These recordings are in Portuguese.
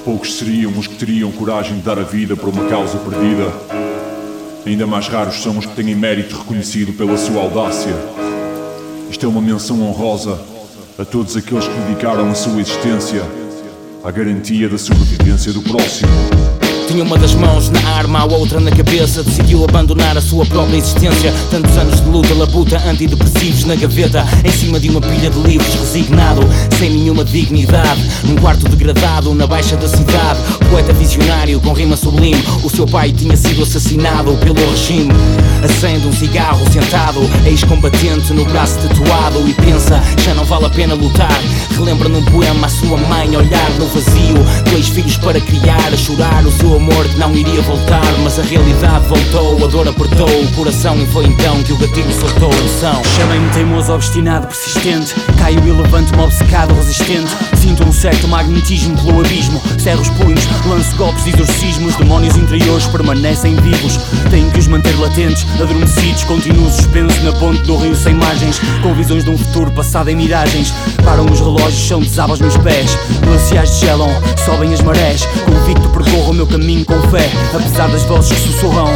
Poucos seriam os que teriam coragem de dar a vida por uma causa perdida. Ainda mais raros são os que têm mérito reconhecido pela sua audácia. Isto é uma menção honrosa a todos aqueles que dedicaram a sua existência à garantia da sobrevivência do próximo. Tinha uma das mãos na arma, a outra na cabeça. Decidiu abandonar a sua própria existência. Tantos anos de luta, labuta, antidepressivos na gaveta, em cima de uma pilha de livros, resignado, sem nenhuma dignidade, num quarto degradado, na baixa da cidade. Poeta visionário, com rima sublime. O seu pai tinha sido assassinado pelo regime. Acende um cigarro sentado, ex-combatente no braço tatuado, e pensa, já não vale a pena lutar. Relembra num poema a sua mãe olhar no vazio. 2 filhos para criar, a chorar o seu amor que não iria voltar. Mas a realidade voltou, a dor apertou o coração, e foi então que o gatilho soltou a emoção. Chamei-me teimoso, obstinado, persistente. Caio e levanto-me obcecado, resistente. Sinto um certo magnetismo pelo abismo. Cerro os punhos, lanço golpes de exorcismos. Demónios interiores permanecem vivos. Tenho que os manter latentes, adormecidos. Continuo suspenso na ponte do rio sem margens, com visões de um futuro passado em miragens. Param os relógios, são desaba aos meus pés. Glaciais desgelam, sobem as marés. Convicto percorro o meu caminho com fé, apesar das vozes que sussurram.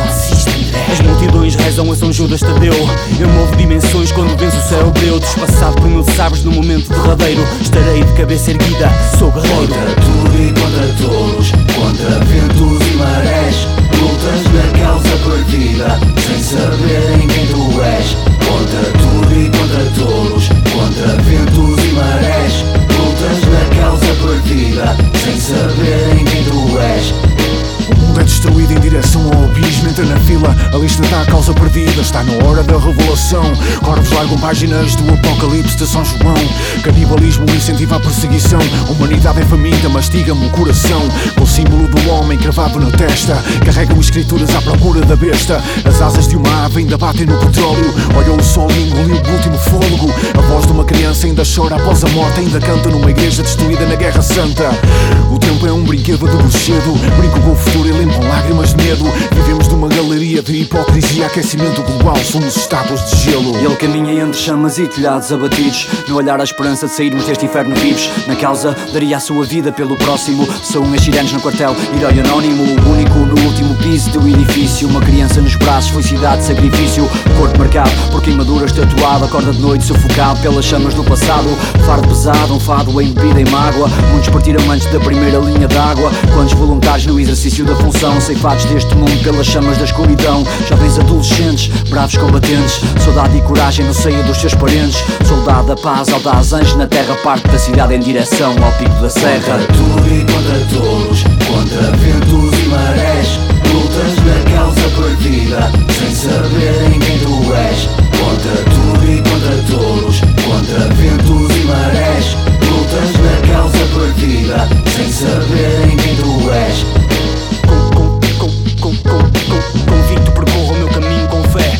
As multidões rezam a São Judas Tadeu. Eu movo dimensões quando venço o céu breu. Despassado por mil sabres no momento derradeiro, estarei de cabeça erguida, sou guerreiro. Contra tudo e contra todos, contra ventos e marés. Lutas na causa perdida, sem saberem quem tu és. Contra tudo e contra todos, contra ventos e marés. Lutas na causa perdida, sem saberem quem tu és. O mundo é destruído em direção ao abismo. Entra na fila, a lista está a causa perdida. Está na hora da revelação. Corvos largam páginas do apocalipse de São João. Canibalismo incentiva a perseguição. Humanidade é faminta, mastiga-me o coração. Com o símbolo do homem cravado na testa, carregam escrituras à procura da besta. As asas de uma ave ainda batem no petróleo. Olhou o sol e engoliu o último fôlego. A voz de uma criança ainda chora após a morte. Ainda canta numa igreja destruída na Guerra Santa. O tempo é um brinquedo de bruxedo. Brinco com o futuro e limpam lágrimas de medo. Vivemos numa galeria de hipocrisia, aquecimento global, somos estátuas de gelo. Ele caminha entre chamas e telhados abatidos, no olhar a esperança de sairmos deste inferno vivos. Na causa, daria a sua vida pelo próximo. São uns sirenes no quartel, herói anónimo, o único no último piso do edifício. Uma criança nos braços, felicidade, sacrifício. Corpo marcado por queimaduras, tatuado. Acorda de noite sufocado pelas chamas do passado. Fardo pesado, um fado embebido em mágoa. Muitos partiram antes da primeira linha d'água. Quantos voluntários no exercício da função, ceifados deste mundo pelas chamas da escuridão. Jovens adolescentes, bravos combatentes, saudade e coragem no seio dos seus parentes. Soldado da paz, audaz anjos na terra, parte da cidade em direção ao pico da serra. Contra tudo e contra todos, contra ventos e marés. Lutas na causa perdida, sem saberem quem tu és. Contra tudo e contra todos, contra ventos e marés. Lutas na causa perdida, sem saberem quem tu és. Convicto percorro o meu caminho com fé.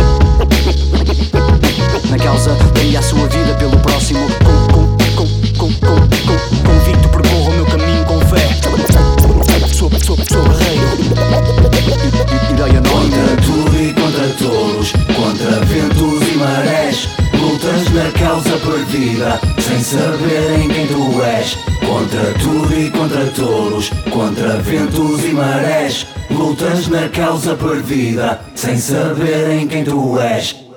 Na causa, daria a sua vida pelo próximo. Convicto percorro o meu caminho com fé. Sou guerreiro. Herói anónimo. Contra tudo e contra todos, contra ventos e marés. Lutas na causa perdida, sem saberem quem tu és. Contra tudo e contra todos, contra ventos e marés. Lutas na causa perdida, sem saberem quem tu és.